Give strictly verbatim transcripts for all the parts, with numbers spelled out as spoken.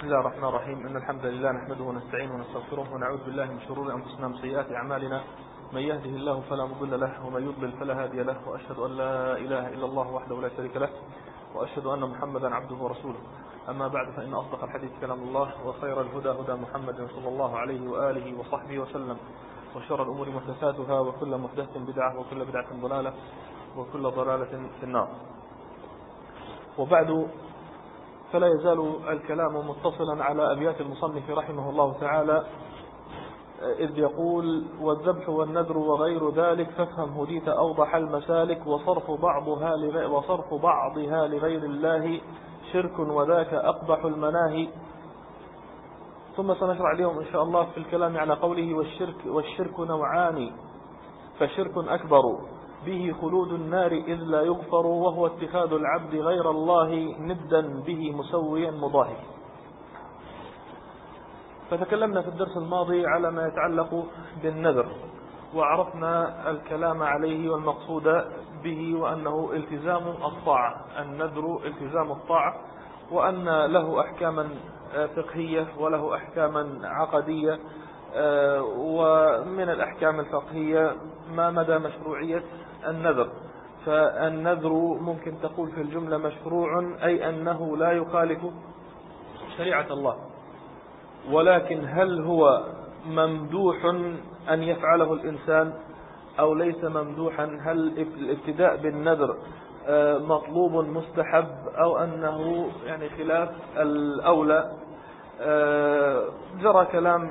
الله الرحمن الرحيم. إن الحمد لله نحمده ونستعينه ونستغفره ونعوذ بالله من شرور أنفسنا ومن سيئات أعمالنا. من يهده الله فلا مضل له ومن يضلل فلا هادي له، وأشهد أن لا إله إلا الله وحده لا شريك له، وأشهد أن محمدا عبده ورسوله. أما بعد، فإن أصدق الحديث كلام الله، وخير الهدى هدى محمد صلى الله عليه وآله وصحبه وسلم، وشر الأمور محدثاتها، وكل محدثة بدعة، وكل بدعة ضلالة، وكل ضلالة في النار. وبعد، فلا يزال الكلام متصلا على أبيات المصنف رحمه الله تعالى، إذ يقول: والذبح والنذر وغير ذلك فافهم هديت أوضح المسالك، وصرف بعضها لغير, وصرف بعضها لغير الله شرك وذاك أقبح المناهي. ثم سنشرع اليوم إن شاء الله في الكلام على قوله: والشرك, والشرك نوعان، فشرك أكبر به خلود النار إذ لا يغفر، وهو اتخاذ العبد غير الله ندا به مسويا مضاهي. فتكلمنا في الدرس الماضي على ما يتعلق بالنذر، وعرفنا الكلام عليه والمقصود به، وأنه التزام الطاعة. النذر التزام الطاعة، وأن له أحكاما فقهية وله أحكاما عقدية. ومن الأحكام الفقهية ما مدى مشروعية النذر. فالنذر ممكن تقول في الجملة مشروع، أي أنه لا يخالف شريعة الله، ولكن هل هو ممدوح أن يفعله الإنسان أو ليس ممدوحا؟ هل الابتداء بالنذر مطلوب مستحب أو أنه يعني خلاف الأولى؟ جرى كلام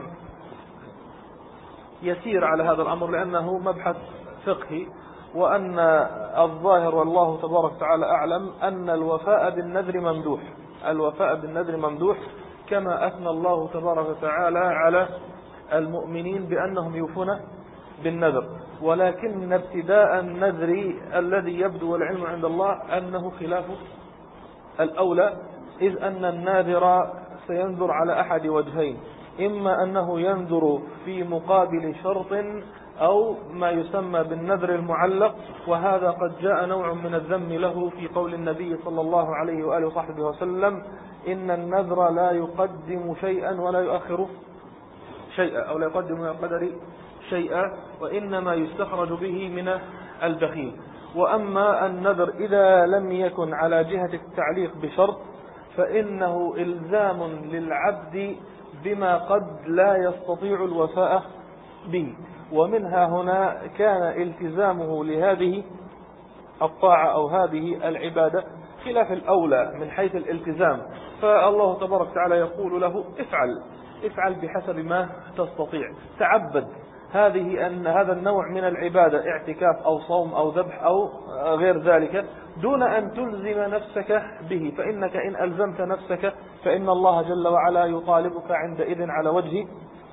يسير على هذا الأمر لأنه مبحث فقهي، وأن الظاهر والله تبارك وتعالى أعلم أن الوفاء بالنذر ممدوح. الوفاء بالنذر ممدوح، كما أثنى الله تبارك وتعالى على المؤمنين بأنهم يوفون بالنذر. ولكن ابتداء النذر الذي يبدو والعلم عند الله أنه خلاف الأولى، إذ أن الناذر سينذر على أحد وجهين: إما أنه ينذر في مقابل شرط، أو ما يسمى بالنذر المعلق، وهذا قد جاء نوع من الذم له في قول النبي صلى الله عليه وآله وصحبه وسلم: إن النذر لا يقدم شيئا ولا يؤخر شيئا، أو لا يقدم من القدر شيئا، وإنما يستخرج به من البخيل. وأما النذر إذا لم يكن على جهة التعليق بشرط، فإنه إلزام للعبد بما قد لا يستطيع الوفاء به، ومنها هنا كان التزامه لهذه الطاعة أو هذه العبادة خلاف الأولى من حيث الالتزام. فالله تبارك وتعالى يقول له: افعل افعل بحسب ما تستطيع، تعبد. هذه أن هذا النوع من العبادة اعتكاف أو صوم أو ذبح أو غير ذلك، دون أن تلزم نفسك به، فإنك إن ألزمت نفسك فإن الله جل وعلا يطالبك عندئذ على وجه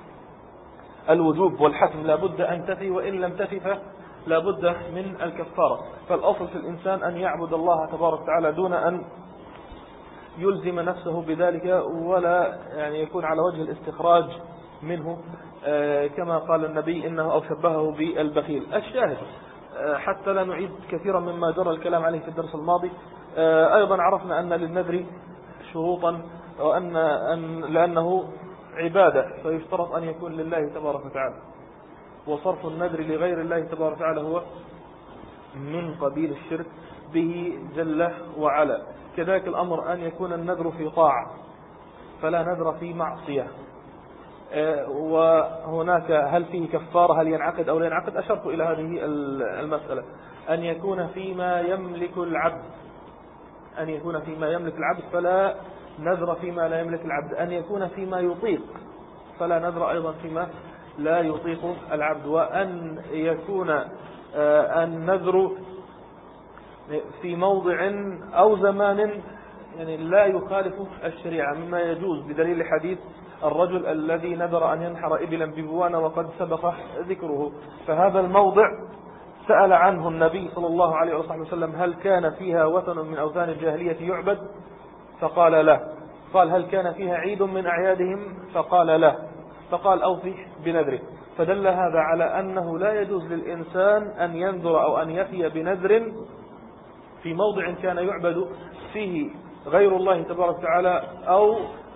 الوجوب والحتم، لا بد أن تفي، وإن لم تفي فلا بد من الكفارة. فالأصل في الإنسان أن يعبد الله تبارك وتعالى دون أن يلزم نفسه بذلك، ولا يعني يكون على وجه الاستخراج منه، كما قال النبي إنه أو شبهه بالبخيل. الشاهد، حتى لا نعيد كثيرا مما جرى الكلام عليه في الدرس الماضي، أيضا عرفنا أن للنذر شروطا، وأن أن لأنه عبادة فيشترط أن يكون لله تبارك وتعالى، وصرف النذر لغير الله تبارك وتعالى هو من قبيل الشرك به جل وعلا. كذلك الأمر أن يكون النذر في طاعة، فلا نذر في معصية. وهناك هل فيه كفارة، هل ينعقد أو لا ينعقد؟ أشرت إلى هذه المسألة: أن يكون فيما يملك العبد، أن يكون فيما يملك العبد فلا نذر فيما لا يملك العبد، أن يكون فيما يطيق فلا نذر أيضا فيما لا يطيق العبد، وأن يكون النذر في موضع أو زمان يعني لا يخالف الشريعة، مما يجوز بدليل حديث الرجل الذي نذر أن ينحر إبلا ببوان وقد سبق ذكره. فهذا الموضع سأل عنه النبي صلى الله عليه وسلم: هل كان فيها وثن من أوثان الجاهلية يعبد؟ فقال لا. قال: هل كان فيها عيد من أعيادهم؟ فقال لا. فقال: أوفي بنذره. فدل هذا على أنه لا يجوز للإنسان أن ينذر أو أن يفي بنذر في موضع كان يعبد فيه غير الله تبارك وتعالى، أو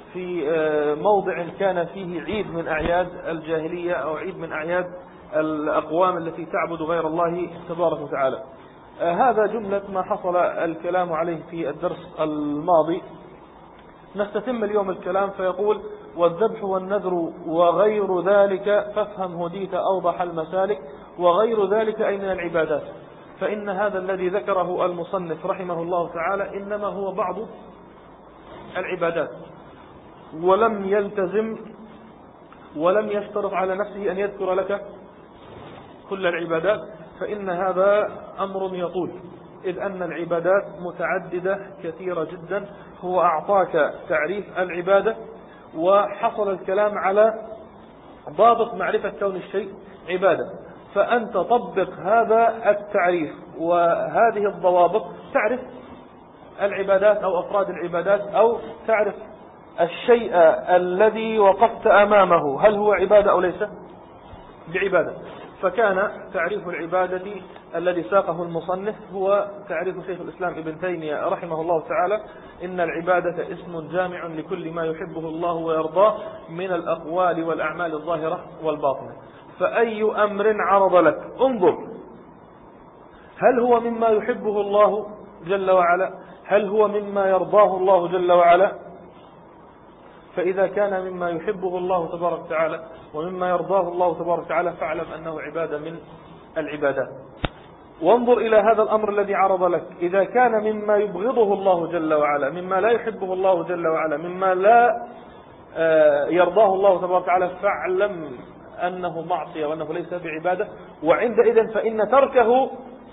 في موضع كان فيه عيد من أعياد الجاهلية أو عيد من أعياد الأقوام التي تعبد غير الله تبارك وتعالى. هذا جملة ما حصل الكلام عليه في الدرس الماضي. نستتم اليوم الكلام فيقول: والذبح والنذر وغير ذلك فافهم هديت أوضح المسالك، وغير ذلك أي من العبادات. فإن هذا الذي ذكره المصنف رحمه الله تعالى إنما هو بعض العبادات، ولم يلتزم ولم يشترط على نفسه أن يذكر لك كل العبادات، فإن هذا أمر يطول، إذ أن العبادات متعددة كثيرة جدا. هو أعطاك تعريف العبادة، وحصل الكلام على ضابط معرفة كون الشيء عبادة، فأنت طبق هذا التعريف وهذه الضوابط تعرف العبادات أو أفراد العبادات، أو تعرف الشيء الذي وقفت أمامه هل هو عبادة أو ليس بعبادة. فكان تعريف العبادة الذي ساقه المصنف هو تعريف شيخ الإسلام ابن تيمية رحمه الله تعالى: إن العبادة اسم جامع لكل ما يحبه الله ويرضاه من الأقوال والأعمال الظاهرة والباطنة. فأي أمر عرض لك انظر هل هو مما يحبه الله جل وعلا، هل هو مما يرضاه الله جل وعلا. فإذا كان مما يحبه الله تبارك وتعالى ومما يرضاه الله تبارك وتعالى فاعلم أنه عبادة من العبادات. وانظر إلى هذا الأمر الذي عرض لك، إذا كان مما يبغضه الله جل وعلا، مما لا يحبه الله جل وعلا، مما لا يرضاه الله تبارك وتعالى، فاعلم أنه معصية وأنه ليس بعبادة. وعندئذ فإن تركه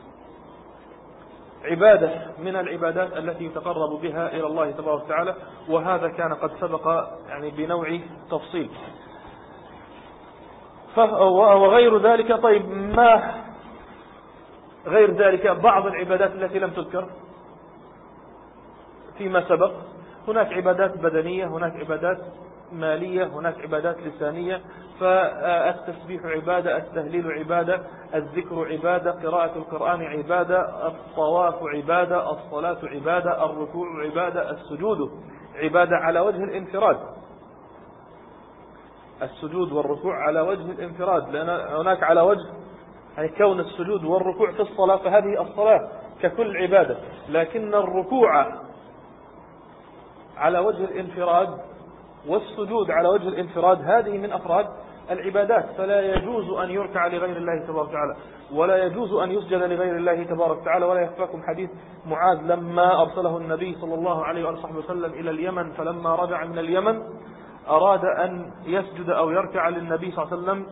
عبادة من العبادات التي يتقرب بها إلى الله تبارك وتعالى، وهذا كان قد سبق يعني بنوع تفصيل. وغير ذلك، طيب ما غير ذلك؟ بعض العبادات التي لم تذكر فيما سبق، هناك عبادات بدنية، هناك عبادات مالية، هناك عبادات لسانية. فالتسبيح عبادة، التهليل عبادة، الذكر عبادة، قراءة القرآن عبادة، الطواف عبادة، الصلاة عبادة، الركوع عبادة، السجود عبادة على وجه الانفراد. السجود والركوع على وجه الانفراد، لأن هناك على وجه يعني كون السجود والركوع في الصلاة، فهذه الصلاة ككل عبادة، لكن الركوع على وجه الانفراد والسجود على وجه الانفراد هذه من أفراد العبادات. فلا يجوز أن يركع لغير الله تبارك وتعالى، ولا يجوز أن يسجد لغير الله تبارك وتعالى. ولا يخفاكم حديث معاذ لما أرسله النبي صلى الله عليه وآله وسلم إلى اليمن، فلما رجع من اليمن أراد أن يسجد أو يركع للنبي صلى الله عليه وسلم،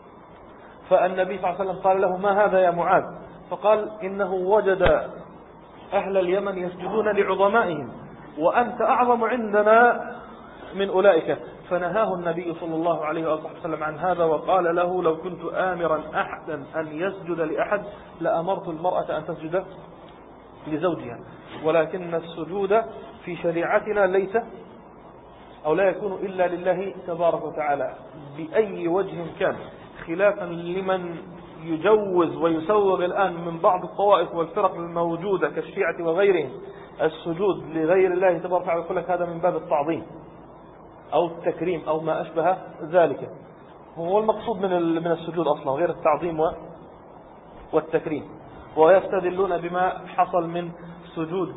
فالنبي صلى الله عليه وسلم قال له: ما هذا يا معاذ؟ فقال: إنه وجد أهل اليمن يسجدون لعظمائهم وأنت أعظم عندنا من أولئك. فنهاه النبي صلى الله عليه وآله وسلم عن هذا، وقال له: لو كنت آمرا أحدا أن يسجد لأحد لأمرت المرأة أن تسجد لزوجها. ولكن السجود في شريعتنا ليس أو لا يكون إلا لله تبارك وتعالى بأي وجه كان، خلافا لمن يجوز ويسوغ الآن من بعض الطوائف والفرق الموجودة كالشيعة وغيرهم السجود لغير الله تبارك وتعالى. يقول لك هذا من باب التعظيم أو التكريم أو ما أشبه ذلك. هو المقصود من من السجود أصلا غير التعظيم والتكريم. ويستدلون بما حصل من سجود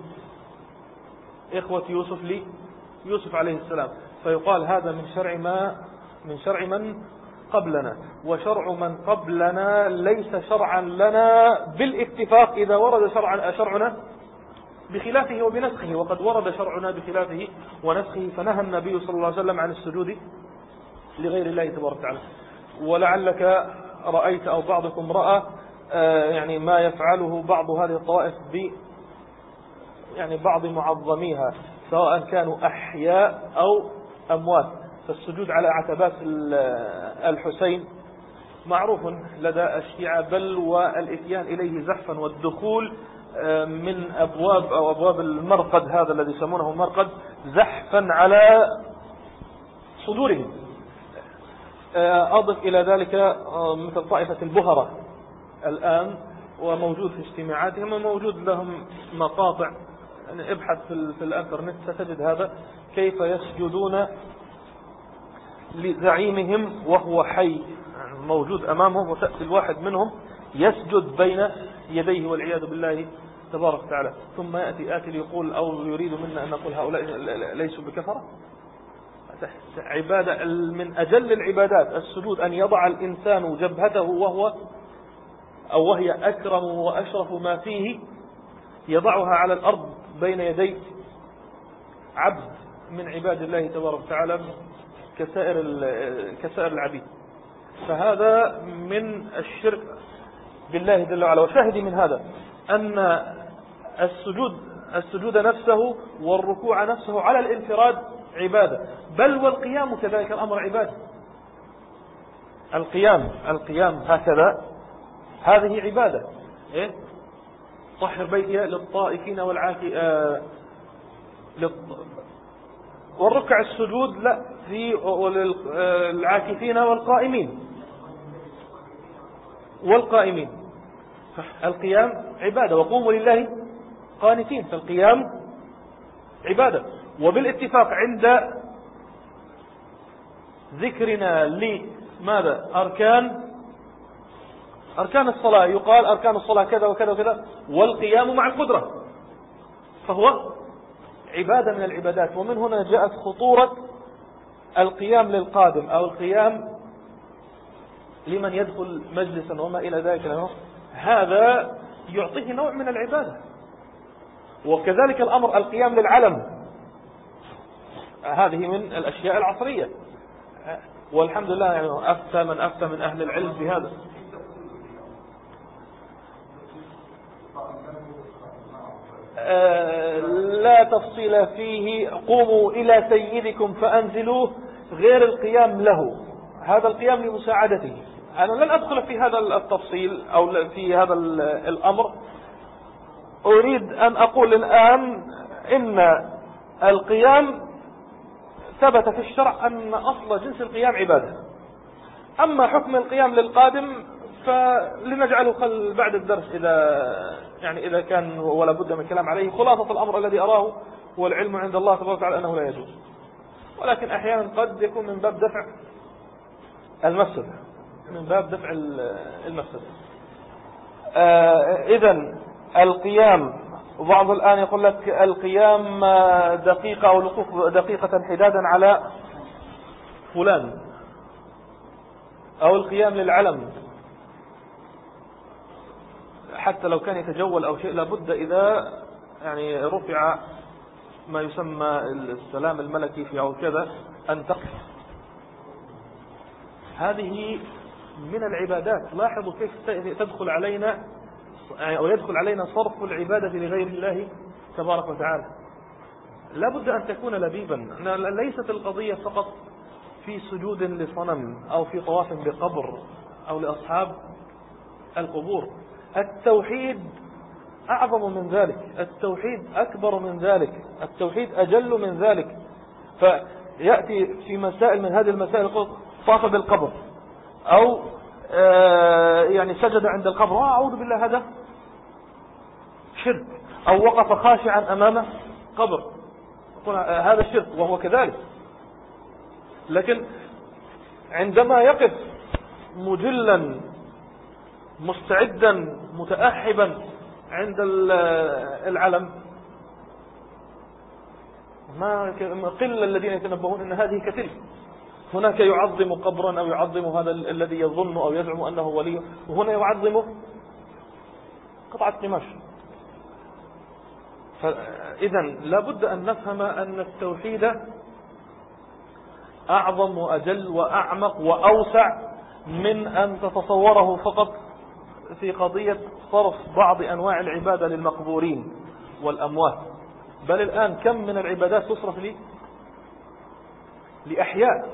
إخوة يوسف ليوسف عليه السلام، فيقال هذا من شرع ما من شرع من قبلنا، وشرع من قبلنا ليس شرعا لنا بالاتفاق إذا ورد شرعا شرعنا بخلافه وبنسخه. وقد ورد شرعنا بخلافه ونسخه، فنهى النبي صلى الله عليه وسلم عن السجود لغير الله تبارك وتعالى. ولعلك رأيت أو بعضكم رأى يعني ما يفعله بعض هذه الطوائف ب يعني بعض معظميها سواء كانوا أحياء أو أموات. فالسجود على عتبات الحسين معروف لدى الشيعة، بل والإتيان إليه زحفا والدخول من أبواب أو أبواب المرقد هذا الذي يسمونه المرقد زحفا على صدورهم. أضف إلى ذلك مثل طائفة البهرة الآن، وموجود في اجتماعاتهم، وموجود لهم مقاطع يعني ابحث في, في الانترنت ستجد هذا، كيف يسجدون لزعيمهم وهو حي موجود أمامهم، وتأتي الواحد منهم يسجد بين يديه والعياذ بالله تبارك وتعالى، ثم يأتي آتي يقول أو يريد منا أن نقول هؤلاء ليسوا بكفرة. عبادة من أجل العبادات السجود، أن يضع الإنسان جبهته وهو أو وهي أكرم وأشرف ما فيه، يضعها على الأرض بين يدي عبد من عباد الله تبارك وتعالى كسائر كسائر العبيد. فهذا من الشرك بالله جل وعلا. وشاهدي من هذا أن السجود السجود نفسه والركوع نفسه على الانفراد عبادة، بل والقيام كذلك الأمر عبادة. القيام القيام هكذا هذه عبادة. إيه؟ طهر بيتي للطائفين والعاكفين آه والركع السجود لا في العاكفين والقائمين والقائمين القيام عبادة، وقوموا لله قانتين، فالقيام عبادة. وبالاتفاق عند ذكرنا لماذا أركان أركان الصلاة يقال أركان الصلاة كذا وكذا وكذا، والقيام مع القدرة فهو عبادة من العبادات. ومن هنا جاءت خطورة القيام للقادم أو القيام لمن يدخل مجلسا وما إلى ذلك، هذا يعطيه نوع من العبادة. وكذلك الأمر القيام للعلم، هذه من الأشياء العصرية، والحمد لله يعني أفتى من أفتى من أهل العلم بهذا. آه لا تفصيل فيه. قوموا إلى سيدكم فأنزلوه، غير القيام له، هذا القيام لمساعدته. أنا لن أدخل في هذا التفصيل أو في هذا الأمر، أريد أن أقول الآن إن القيام ثبت في الشرع أن أصل جنس القيام عبادة. أما حكم القيام للقادم فلنجعله خل بعد الدرس إذا يعني إذا كان ولا بد من الكلام عليه. خلاصة الأمر الذي أراه والعلم عند الله تبارك وتعالى أنه لا يجوز، ولكن أحيانا قد يكون من باب دفع المفسدة من باب دفع المفسدة. آه إذن القيام، وبعض الآن يقول لك القيام دقيقة أو الوقوف دقيقة حدادا على فلان، أو القيام للعلم حتى لو كان يتجول أو شيء، لابد إذا يعني رفع ما يسمى السلام الملكي في أو كذا أن تقف. هذه من العبادات. لاحظوا كيف تدخل علينا أو يدخل علينا صرف العبادة لغير الله تبارك وتعالى. لابد أن تكون لبيبا. ليست القضية فقط في سجود لصنم أو في طواف بقبر أو لأصحاب القبور. التوحيد أعظم من ذلك، التوحيد أكبر من ذلك، التوحيد أجل من ذلك. فيأتي في مسائل من هذه المسائل طاف بالقبر أو آه يعني سجد عند القبر، أعوذ بالله هذا شرك، أو وقف خاشعا أمام قبر هذا شرك، وهو كذلك. لكن عندما يقف مجلا مستعدا متأحبا عند العلم، ما قل الذين يتنبهون ان هذه كتلك. هناك يعظم قبرا او يعظم هذا الذي يظن او يزعم انه ولي، وهنا يعظم قطعة قماش. فاذا لابد ان نفهم ان التوحيد اعظم واجل واعمق واوسع من ان تتصوره فقط في قضية صرف بعض أنواع العبادة للمقبورين والأموات. بل الآن كم من العبادات تصرف لي لأحياء.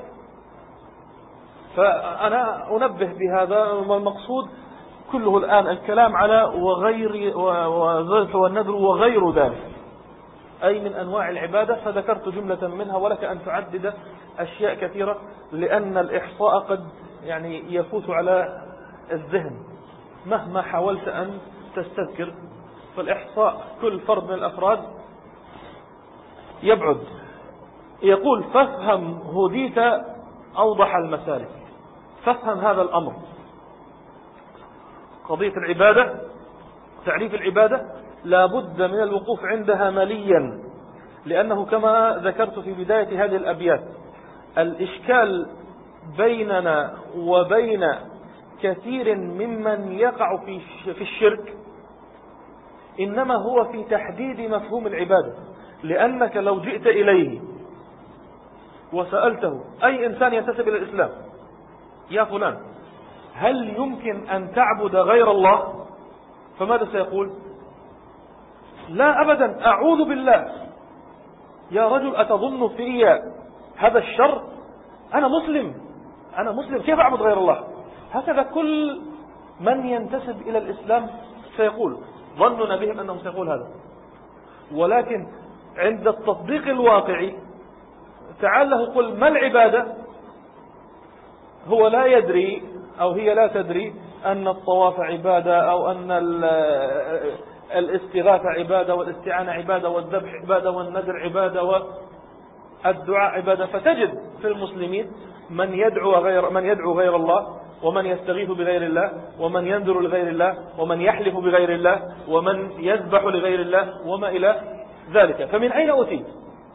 فأنا أنبه بهذا، والمقصود كله الآن الكلام على وغير والذبح والنذر وغير ذلك، أي من أنواع العبادة. فذكرت جملة منها، ولك أن تعدد أشياء كثيرة، لأن الإحصاء قد يعني يفوت على الذهن مهما حاولت أن تستذكر. فالإحصاء كل فرد من الأفراد يبعد. يقول فافهم هديت أوضح المسالك. فافهم هذا الأمر، قضية العبادة، تعريف العبادة لا بد من الوقوف عندها مليا، لأنه كما ذكرت في بداية هذه الأبيات الإشكال بيننا وبين كثير ممن يقع في الشرك إنما هو في تحديد مفهوم العبادة. لأنك لو جئت إليه وسألته أي إنسان ينتسب إلى الإسلام يا فلان هل يمكن أن تعبد غير الله؟ فماذا سيقول؟ لا أبدا، أعوذ بالله. يا رجل أتظن في هذا الشر؟ أنا مسلم، أنا مسلم، كيف أعبد غير الله؟ هكذا كل من ينتسب إلى الإسلام سيقول، ظننا بهم أنهم سيقول هذا. ولكن عند التطبيق الواقعي تعال له قل ما العبادة، هو لا يدري أو هي لا تدري أن الطواف عبادة، أو أن الاستغاثة عبادة، والاستعانة عبادة، والذبح عبادة، والنذر عبادة، والدعاء عبادة. فتجد في المسلمين من يدعو غير من يدعو غير الله، ومن يستغيث بغير الله، ومن ينذر لغير الله، ومن يحلف بغير الله، ومن يذبح لغير الله، وما إلى ذلك. فمن أين أتي؟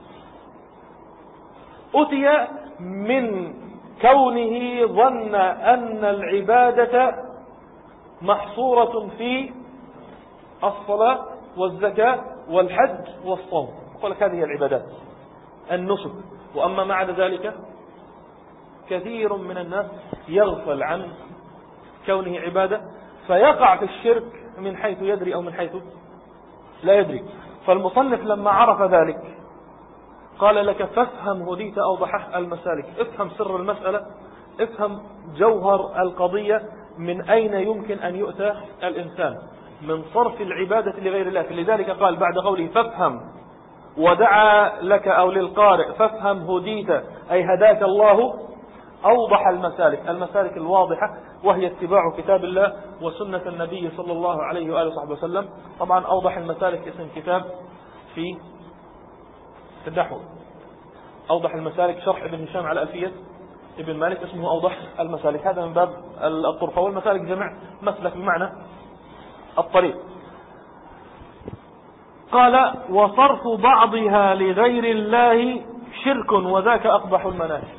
أتي من كونه ظن أن العبادة محصورة في الصلاة والزكاة والحج والصوم، يقول لك هذه هي العبادات، النسك. وأما مع ذلك كثير من الناس يغفل عن كونه عبادة فيقع في الشرك من حيث يدري أو من حيث لا يدري. فالمصنف لما عرف ذلك قال لك فافهم هديت أوضح المسالك. افهم سر المسألة، افهم جوهر القضية، من أين يمكن أن يؤتى الإنسان من صرف العبادة لغير الله. لذلك قال بعد قوله فافهم، ودعا لك أو للقارئ فافهم هديت أي هداك الله أوضح المسالك، المسالك الواضحة، وهي اتباع كتاب الله وسنة النبي صلى الله عليه وآله وصحبه وسلم. طبعا أوضح المسالك اسم كتاب في النحو. أوضح المسالك شرح ابن هشام على ألفية ابن مالك اسمه أوضح المسالك. هذا من باب الطرفة، والمسالك جمع مسلك بمعنى الطريق. قال وصرف بعضها لغير الله شرك وذاك أقبح المناهي.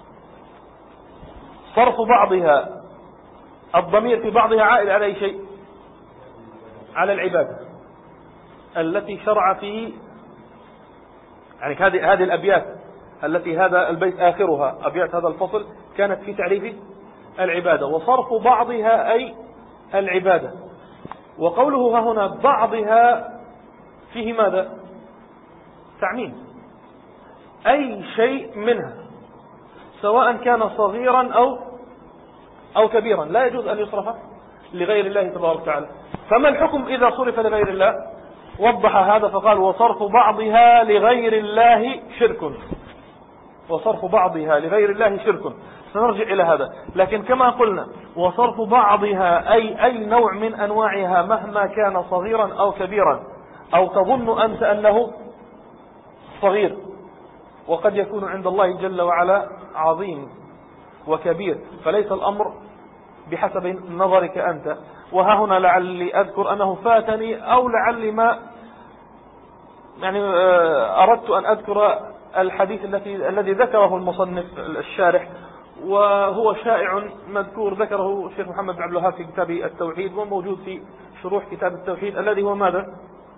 صرف بعضها، الضمير في بعضها عائد على أي شيء؟ على العبادة التي شرع فيه، يعني هذه هذه الأبيات التي هذا البيت آخرها، أبيات هذا الفصل كانت في تعريف العبادة. وصرف بعضها أي العبادة. وقوله ها هنا بعضها فيه ماذا؟ تعميم، أي شيء منها سواء كان صغيرا أو أو كبيرا لا يجوز أن يصرف لغير الله تبارك وتعالى. فما الحكم إذا صرف لغير الله؟ وضح هذا فقال وصرف بعضها لغير الله شرك. وصرف بعضها لغير الله شرك، سنرجع إلى هذا. لكن كما قلنا وصرف بعضها أي أي نوع من أنواعها مهما كان صغيرا أو كبيرا، أو تظن أنت أنه صغير وقد يكون عند الله جل وعلا عظيم وكبير، فليس الأمر بحسب نظرك أنت. وها هنا لعلي أذكر أنه فاتني أو لعلي ما يعني أردت أن أذكر الحديث الذي الذي ذكره المصنف الشارح، وهو شائع مذكور، ذكره الشيخ محمد بن عبد الوهاب في كتاب التوحيد، وموجود في شروح كتاب التوحيد، الذي هو ماذا؟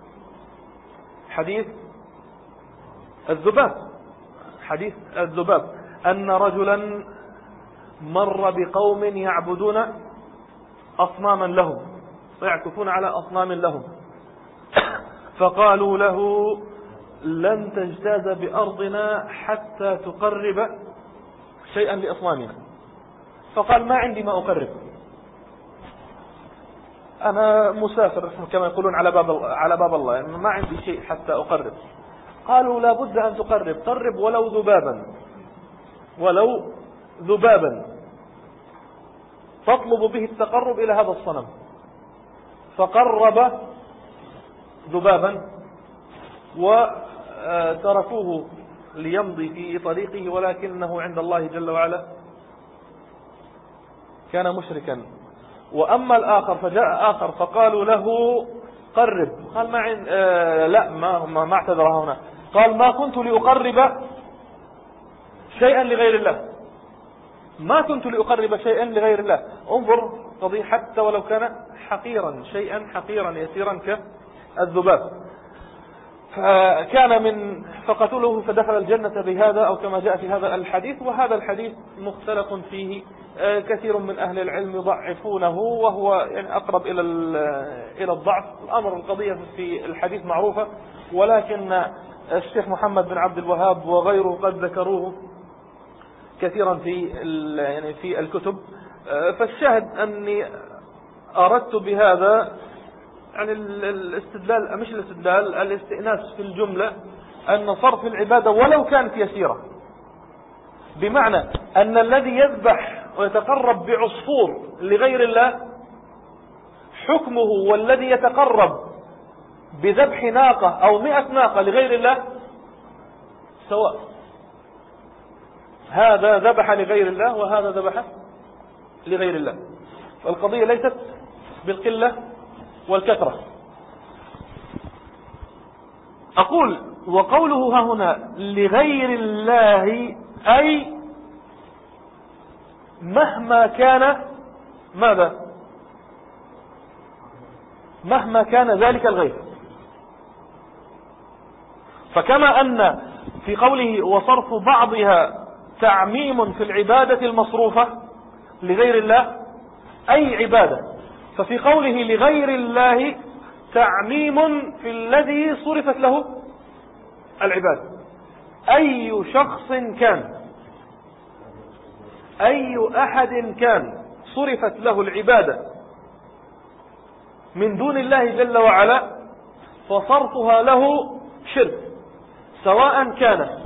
حديث الذباب. حديث الذباب أن رجلا مر بقوم يعبدون أصناما لهم ويعكفون على أصنام لهم، فقالوا له لن تجتاز بأرضنا حتى تقرب شيئا لأصنامنا. فقال ما عندي ما أقرب، أنا مسافر كما يقولون على باب على باب الله، يعني ما عندي شيء حتى أقرب. قالوا لا بد أن تقرب، قرب ولو ذبابا، ولو ذبابا تطلب به التقرب إلى هذا الصنم. فقرب ذبابا، و تركوه ليمضي في طريقه، ولكنه عند الله جل وعلا كان مشركا. وأما الآخر فجاء آخر فقالوا له قرب، قال ما عن... آه لا ما, ما, ما اعتذر هنا، قال ما كنت لأقرب شيئا لغير الله، ما كنت لأقرب شيئا لغير الله. انظر قضية حتى ولو كان حقيرا، شيئا حقيرا يسيرا كالذباب. فكان من فقتله فدخل الجنة بهذا، أو كما جاء في هذا الحديث. وهذا الحديث مختلف فيه، كثير من أهل العلم يضعفونه، وهو يعني أقرب إلى إلى الضعف. الأمر القضية في الحديث معروفة، ولكن الشيخ محمد بن عبد الوهاب وغيره قد ذكروه كثيرا في يعني في الكتب. فالشاهد أني أردت بهذا يعني الاستدلال، مش الاستدلال، الاستئناس في الجملة أن صرف العبادة ولو كانت يسيرة، بمعنى أن الذي يذبح ويتقرب بعصفور لغير الله حكمه، والذي يتقرب بذبح ناقة أو مئة ناقة لغير الله سواء. هذا ذبح لغير الله وهذا ذبح لغير الله. فالقضية ليست بالقلة والكثرة. أقول وقوله ها هنا لغير الله أي مهما كان ماذا؟ مهما كان ذلك الغير. فكما أن في قوله وصرف بعضها تعميم في العبادة المصروفة لغير الله أي عبادة، ففي قوله لغير الله تعميم في الذي صرفت له العبادة. أي شخص كان، أي أحد كان صرفت له العبادة من دون الله جل وعلا فصرفها له شرك، سواء كان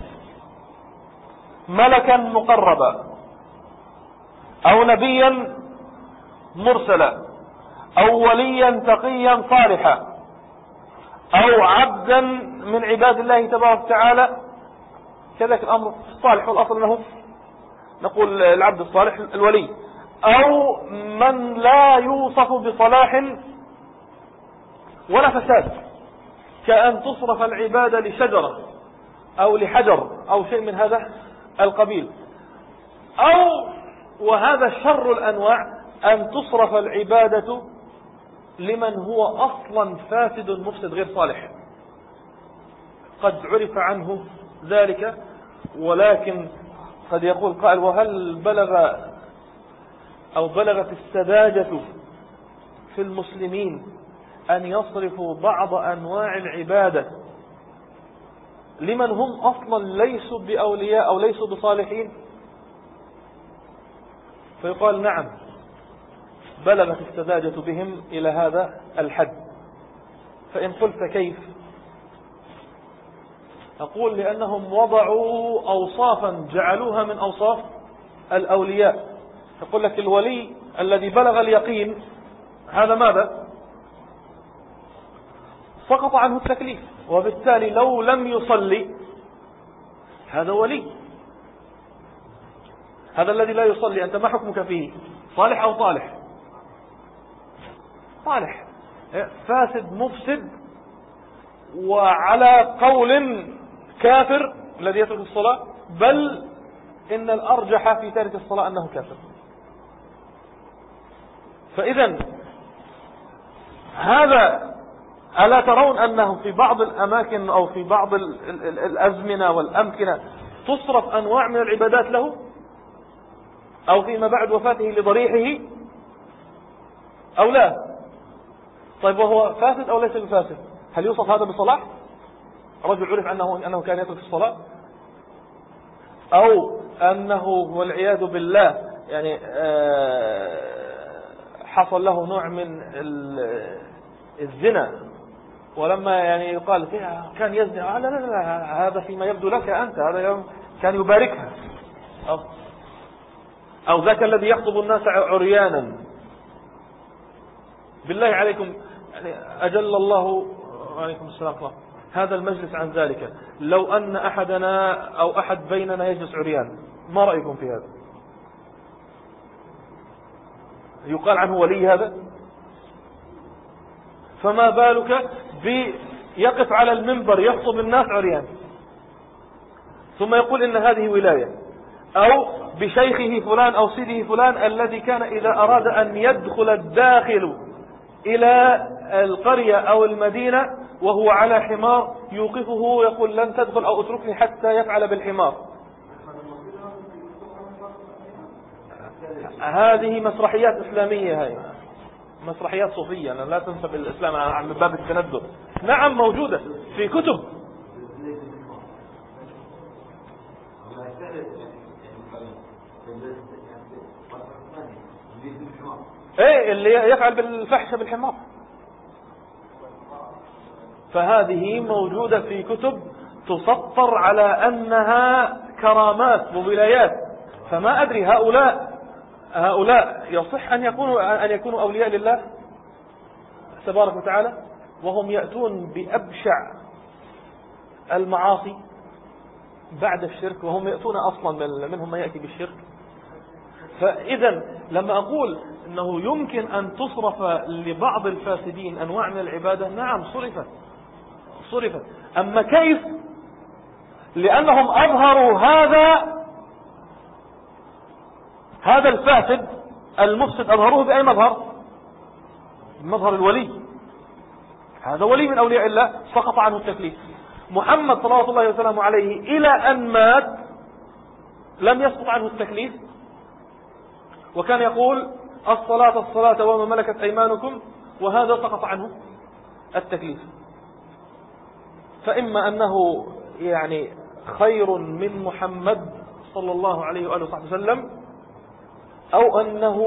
ملكا مقربا أو نبيا مرسلا أو وليا تقيا صالحا أو عبدا من عباد الله تبارك وتعالى. كذلك الأمر الصالح، والأصل أنه نقول العبد الصالح الولي، أو من لا يوصف بصلاح ولا فساد، كأن تصرف العبادة لشجرة أو لحجر أو شيء من هذا القبيل، أو وهذا شر الأنواع أن تصرف العبادة لمن هو أصلا فاسد مفسد غير صالح، قد عرف عنه ذلك. ولكن قد يقول قائل وهل بلغ أو بلغت السذاجة في المسلمين أن يصرفوا بعض أنواع العبادة لمن هم أصلا ليسوا بأولياء أو ليسوا بصالحين؟ فيقال نعم بلغت السذاجة بهم إلى هذا الحد. فإن قلت كيف؟ أقول لأنهم وضعوا أوصافا جعلوها من أوصاف الأولياء. يقول لك الولي الذي بلغ اليقين هذا ماذا؟ سقط عنه التكليف، وبالتالي لو لم يصلي هذا ولي. هذا الذي لا يصلي أنت ما حكمك فيه؟ صالح أو طالح؟ صالح، فاسد مفسد، وعلى قول كافر الذي يترك الصلاة، بل إن الأرجح في تارك الصلاة أنه كافر. فإذا هذا ألا ترون أنه في بعض الأماكن أو في بعض الأزمنة والأمكنة تصرف أنواع من العبادات له، أو فيما بعد وفاته لضريحه أو لا؟ طيب وهو فاسد أو ليس بفاسد؟ هل يوصف هذا بصلاح؟ رجل عرف أنه, أنه كان يترك الصلاة، أو أنه والعياذ بالله يعني حصل له نوع من الزنا، ولما يعني يقال فيها كان يزني، لا لا لا هذا فيما يبدو لك أنت، هذا كان يباركها، أو, أو ذاك الذي يخطب الناس عريانا. بالله عليكم يعني أجل الله عليكم السلام الله هذا المجلس عن ذلك. لو أن أحدنا أو أحد بيننا يجلس عريان، ما رأيكم في هذا؟ يقال عنه ولي هذا؟ فما بالك بيقف على المنبر يخطب الناس عريان ثم يقول إن هذه ولاية، أو بشيخه فلان أو سيده فلان الذي كان إذا أراد أن يدخل الداخل إلى القرية أو المدينة وهو على حمار يوقفه ويقول لن تدخل أو اتركني حتى يفعل بالحمار. هذه مسرحيات إسلامية، هاي مسرحيات صوفية، أنا لا تنسب الإسلام عن باب التندر. نعم موجودة في كتب. ايه اللي يفعل بالفحش بالحمار. فهذه موجودة في كتب تسطر على أنها كرامات وولايات. فما أدري هؤلاء هؤلاء يصح أن يكونوا أن يكونوا أولياء لله تبارك وتعالى وهم يأتون بأبشع المعاصي بعد الشرك، وهم يأتون أصلا منهم ما يأتي بالشرك. فإذا لما أقول أنه يمكن أن تصرف لبعض الفاسدين أنواع من العبادة، نعم صرفت صرفت. أما كيف؟ لأنهم أظهروا هذا هذا الفاسد المفسد، أظهروه بأي مظهر؟ بمظهر الولي. هذا ولي من أولياء الله سقط عنه التكليف. محمد صلوات الله وسلامه عليه إلى أن مات لم يسقط عنه التكليف، وكان يقول الصلاة الصلاة وما ملكت أيمانكم، وهذا سقط عنه التكليف. فإما أنه يعني خير من محمد صلى الله عليه وآله وصحبه وسلم، أو أنه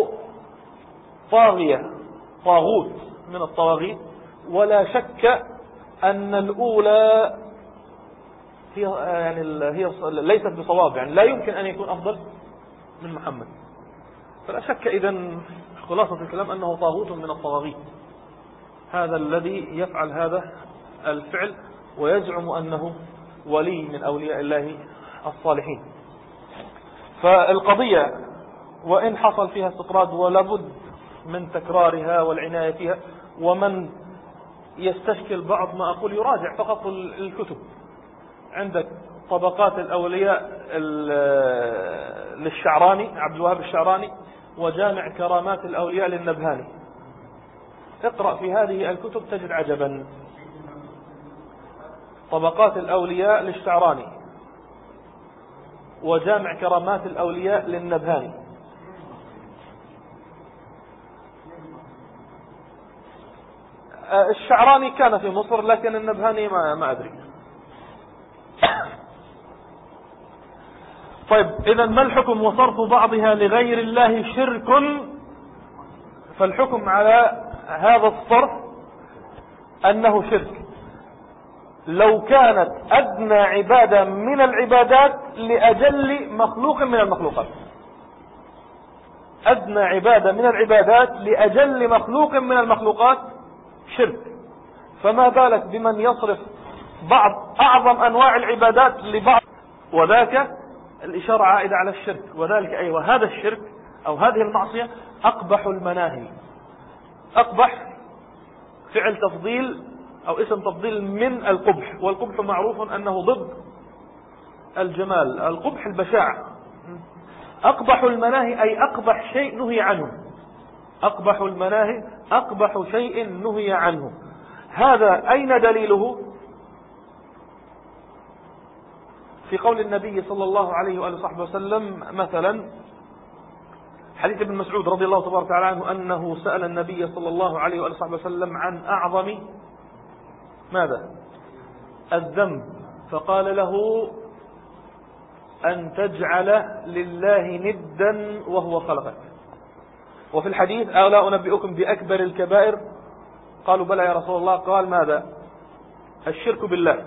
طاغية طاغوت من الطواغيت. ولا شك أن الأولى هي يعني هي ليست بصواب، يعني لا يمكن أن يكون أفضل من محمد. فلا شك إذن خلاصة الكلام أنه طاغوت من الطواغيت، هذا الذي يفعل هذا الفعل ويزعم أنه ولي من أولياء الله الصالحين. فالقضية وإن حصل فيها استطراد ولابد من تكرارها والعناية فيها، ومن يستشكل بعض ما أقول يراجع فقط الكتب. عندك طبقات الأولياء للشعراني عبد الوهاب الشعراني، وجامع كرامات الأولياء للنبهاني. اقرأ في هذه الكتب تجد عجبا. طبقات الأولياء للشعراني، وجامع كرامات الأولياء للنبهاني. الشعراني كان في مصر، لكن النبهاني ما, ما أدري. طيب إذا ما الحكم وصرف بعضها لغير الله شرك؟ فالحكم على هذا الصرف أنه شرك لو كانت أدنى عبادة من العبادات لأجل مخلوق من المخلوقات. أدنى عبادة من العبادات لأجل مخلوق من المخلوقات شرك، فما بالك بمن يصرف بعض أعظم أنواع العبادات لبعض، وذاك الإشارة عائدة على الشرك. وذلك أيوة هذا الشرك أو هذه المعصية أقبح المناهي، أقبح فعل تفضيل أو اسم تفضيل من القبح، والقبح معروف أنه ضد الجمال، القبح البشاعة. أقبح المناهي أي أقبح شيء نهي عنه، أقبح المناهي أقبح شيء نهي عنه. هذا أين دليله؟ في قول النبي صلى الله عليه وآله وصحبه وسلم، مثلا حديث ابن مسعود رضي الله تبارك وتعالى عنه أنه سأل النبي صلى الله عليه وآله وصحبه وسلم عن أعظم ماذا؟ الذنب، فقال له أن تجعل لله ندا وهو خلقك. وفي الحديث ألا أنبئكم بأكبر الكبائر؟ قالوا بلى يا رسول الله. قال ماذا؟ الشرك بالله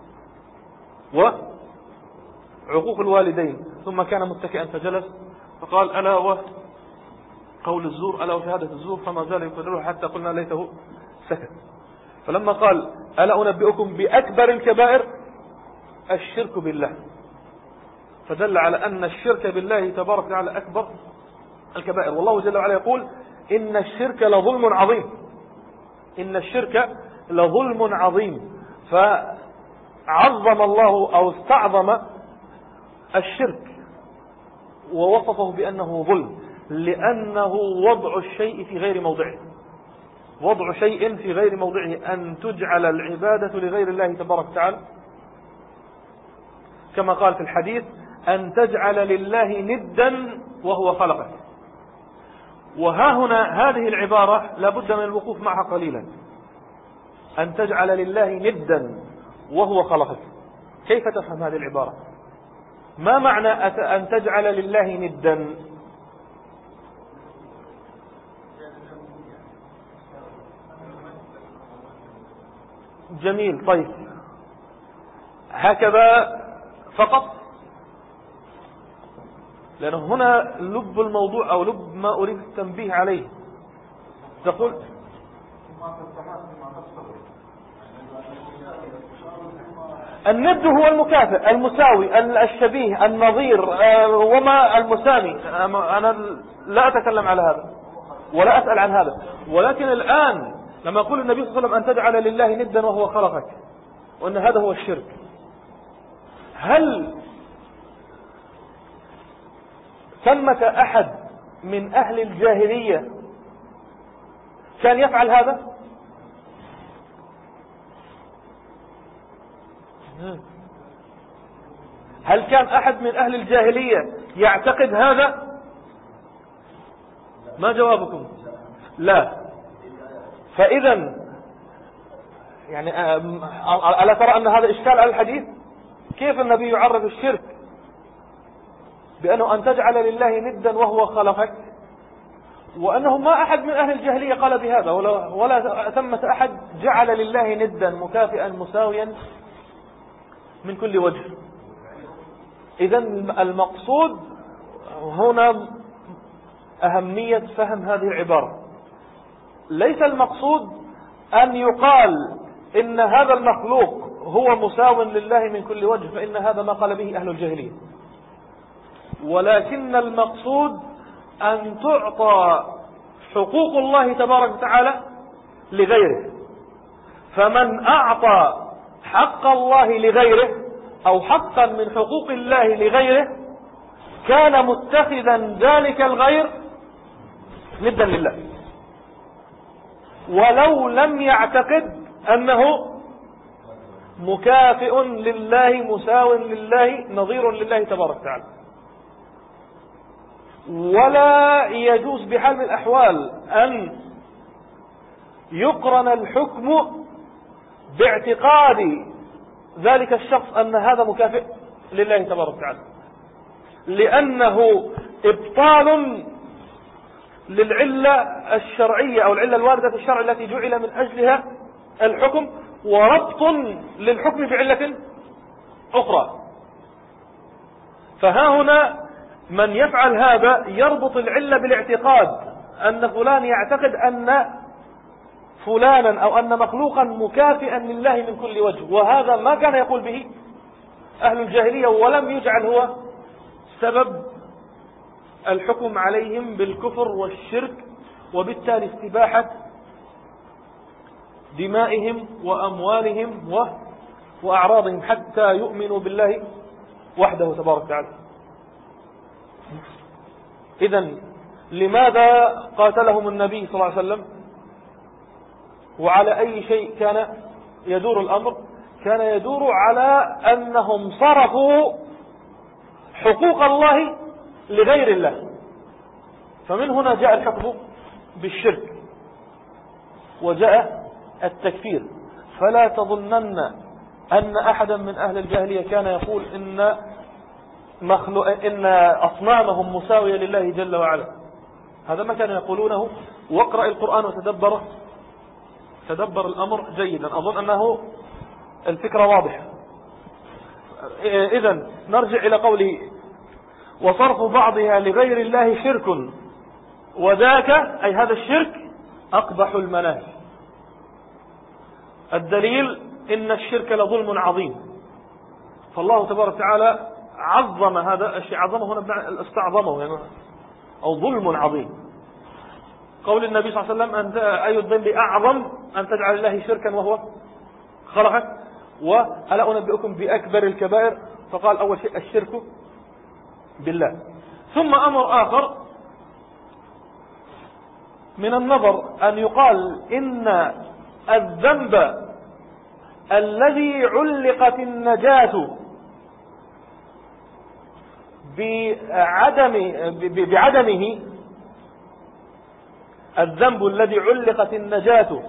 وعقوق الوالدين. ثم كان متكئا فجلس فقال ألا وقول الزور ألا وشهادة الزور، فما زال يكرره حتى قلنا ليته سكت. فلما قال ألا أنبئكم بأكبر الكبائر الشرك بالله، فدل على أن الشرك بالله تبارك وتعالى أكبر الكبائر. والله جل وعلا يقول إن الشرك لظلم عظيم، إن الشرك لظلم عظيم. فعظم الله أو استعظم الشرك ووصفه بأنه ظلم، لأنه وضع الشيء في غير موضعه، وضع شيء في غير موضعه، أن تجعل العبادة لغير الله تبارك وتعالى، كما قال في الحديث أن تجعل لله ندا وهو خلقك. وها هنا هذه العبارة لابد من الوقوف معها قليلا، أن تجعل لله ندا وهو خلقك. كيف تفهم هذه العبارة؟ ما معنى أن تجعل لله ندا؟ جميل، طيب هكذا فقط؟ لأنه هنا لب الموضوع أو لب ما أريد التنبيه عليه. تقول الند هو المكافئ المساوي الشبيه النظير وما المسامي. أنا لا أتكلم على هذا ولا أسأل عن هذا، ولكن الآن لما يقول النبي صلى الله عليه وسلم أن تجعل لله ندا وهو خلقك، وأن هذا هو الشرك، هل ثمة أحد من أهل الجاهلية كان يفعل هذا؟ هل كان أحد من أهل الجاهلية يعتقد هذا؟ ما جوابكم؟ لا. فإذا يعني ألا ترى أن هذا إشكال على الحديث؟ كيف النبي يعرف الشرك بأنه أن تجعل لله ندا وهو خلقك، وأنه ما أحد من أهل الجاهلية قال بهذا، ولا, ولا ثمة أحد جعل لله ندا مكافئا مساويا من كل وجه. إذن المقصود هنا أهمية فهم هذه العبارة. ليس المقصود أن يقال إن هذا المخلوق هو مساو لله من كل وجه، فإن هذا ما قال به أهل الجاهلية، ولكن المقصود أن تعطى حقوق الله تبارك وتعالى لغيره. فمن أعطى حق الله لغيره أو حقا من حقوق الله لغيره كان متخذا ذلك الغير ندا لله، ولو لم يعتقد أنه مكافئ لله مساو لله نظير لله تبارك وتعالى. ولا يجوز بحال من الأحوال أن يقرن الحكم باعتقاد ذلك الشخص أن هذا مكافئ لله تبارك وتعالى، لأنه إبطال للعلة الشرعية أو العلة الواردة في الشرع التي جعل من أجلها الحكم، وربط للحكم بعلة أخرى. فها هنا من يفعل هذا يربط العلة بالاعتقاد، أن فلان يعتقد أن فلانا أو أن مخلوقا مكافئا لله من كل وجه، وهذا ما كان يقول به أهل الجاهلية، ولم يجعل هو سبب الحكم عليهم بالكفر والشرك، وبالتالي استباحة دمائهم وأموالهم وأعراضهم حتى يؤمنوا بالله وحده تبارك وتعالى. إذن لماذا قاتلهم النبي صلى الله عليه وسلم؟ وعلى أي شيء كان يدور الأمر؟ كان يدور على أنهم صرفوا حقوق الله لغير الله، فمن هنا جاء الحكم بالشرك وجاء التكفير. فلا تظنن أن أحدا من أهل الجاهلية كان يقول إن مخلوق إن أصنامهم مساوية لله جل وعلا، هذا ما كانوا يقولونه. واقرأ القرآن وتدبر تدبر الأمر جيدا، أظن أنه الفكرة واضحة. إذن نرجع إلى قوله وصرف بعضها لغير الله شرك وذاك أي هذا الشرك أقبح المناهي. الدليل إن الشرك لظلم عظيم، فالله تبارك وتعالى عظم هذا الشيء، عظمه هنا بمعنى استعظمه يعني، أو ظلم عظيم. قول النبي صلى الله عليه وسلم أن أي الذنب أعظم أن تجعل الله شركا وهو خلقك، وألا أنبئكم بأكبر الكبائر؟ فقال أول شيء الشرك بالله. ثم أمر آخر من النظر أن يقال إن الذنب الذي علقت النجاة بعدم بعدمه الذنب الذي علقت النجاة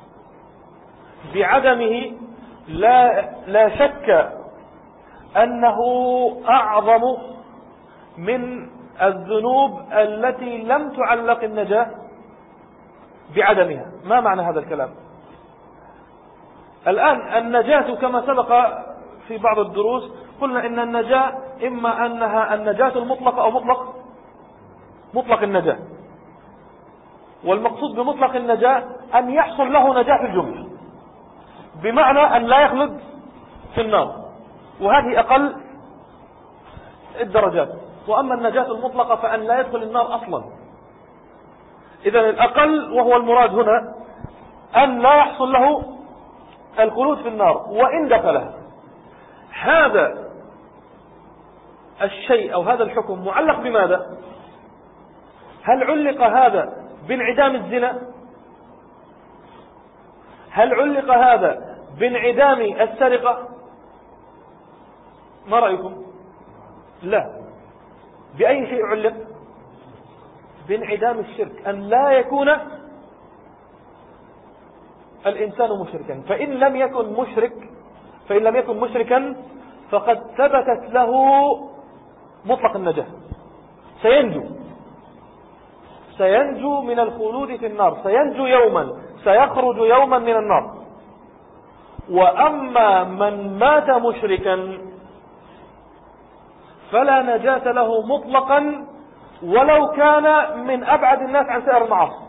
بعدمه لا لا شك أنه أعظم من الذنوب التي لم تعلق النجاة بعدمها. ما معنى هذا الكلام؟ الآن النجاة كما سبق في بعض الدروس قلنا إن النجاة إما أنها النجاة المطلقة أو مطلق مطلق النجاة، والمقصود بمطلق النجاة أن يحصل له نجاة في الجملة، بمعنى أن لا يخلد في النار، وهذه أقل الدرجات. وأما النجاة المطلقة فأن لا يدخل النار أصلا. إذن الأقل وهو المراد هنا أن لا يحصل له الخلود في النار وإن دخلها. هذا الشيء أو هذا الحكم معلق بماذا؟ هل علق هذا بانعدام الزنا؟ هل علق هذا بانعدام السرقة؟ ما رأيكم؟ لا. بأي شيء علق؟ بانعدام الشرك، أن لا يكون الإنسان مشركا. فإن لم يكن مشرك فإن لم يكن مشركا فقد ثبتت له مطلق النجاة، سينجو سينجو من الخلود في النار، سينجو يوما، سيخرج يوما من النار. وأما من مات مشركا فلا نجاة له مطلقا ولو كان من أبعد الناس عن سائر المعاصي،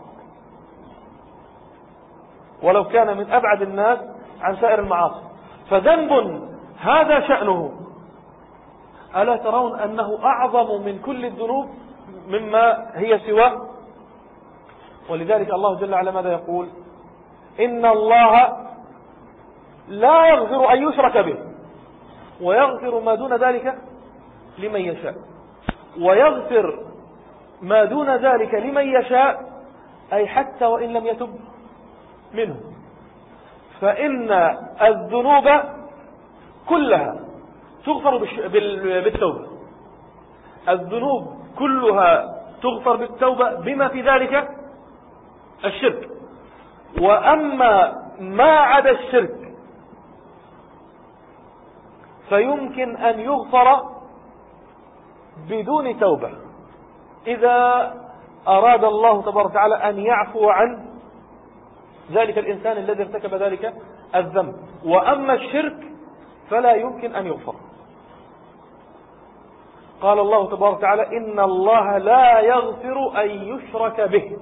ولو كان من أبعد الناس عن سائر المعاصي. فذنب هذا شأنه، ألا ترون أنه أعظم من كل الذنوب مما هي سواه؟ ولذلك الله جل وعلا ماذا يقول؟ إن الله لا يغفر أن يشرك به ويغفر ما دون ذلك لمن يشاء، ويغفر ما دون ذلك لمن يشاء أي حتى وإن لم يتب منه. فإن الذنوب كلها تغفر بالتوبة، الذنوب كلها تغفر بالتوبة بما في ذلك الشرك. وأما ما عدا الشرك فيمكن أن يغفر بدون توبة إذا أراد الله تبارك وتعالى أن يعفو عن ذلك الإنسان الذي ارتكب ذلك الذنب. وأما الشرك فلا يمكن أن يغفر. قال الله تبارك وتعالى إن الله لا يغفر أن يشرك به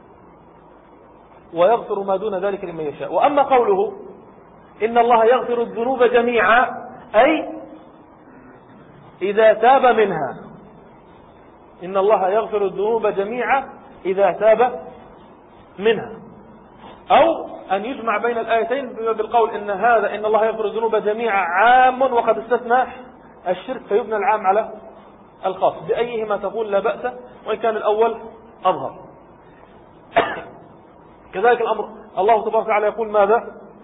ويغفر ما دون ذلك لمن يشاء. وأما قوله إن الله يغفر الذنوب جميعا أي إذا تاب منها، إن الله يغفر الذنوب جميعا إذا تاب منها. أو أن يجمع بين الآيتين بالقول إن هذا إن الله يغفر الذنوب جميعا عام وقد استثنى الشرك، فيبنى العام على الخاص. بأيهما تقول لا بأس، وإن كان الأول أظهر. كذلك الأمر الله تبارك وتعالى يقول ماذا؟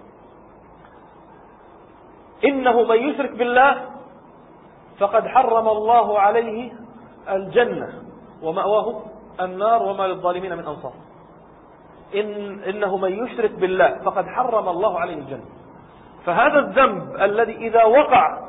إنه من يشرك بالله فقد حرم الله عليه الجنة ومأواه النار وما للظالمين من أنصار. إن إنه من يشرك بالله فقد حرم الله عليه الجنة. فهذا الذنب الذي إذا وقع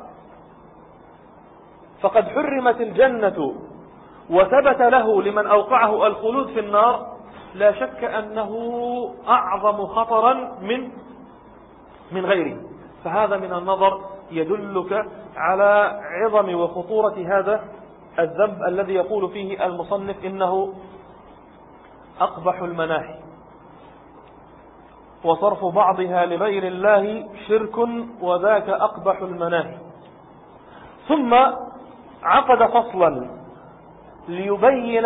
فقد حرمت الجنة وثبت له لمن أوقعه الخلود في النار، لا شك أنه أعظم خطرا من من غيره. فهذا من النظر يدلك على عظم وخطورة هذا الذنب الذي يقول فيه المصنف إنه أقبح المناهي. وصرف بعضها لغير الله شرك وذاك أقبح المناهي. ثم عقد فصلا ليبين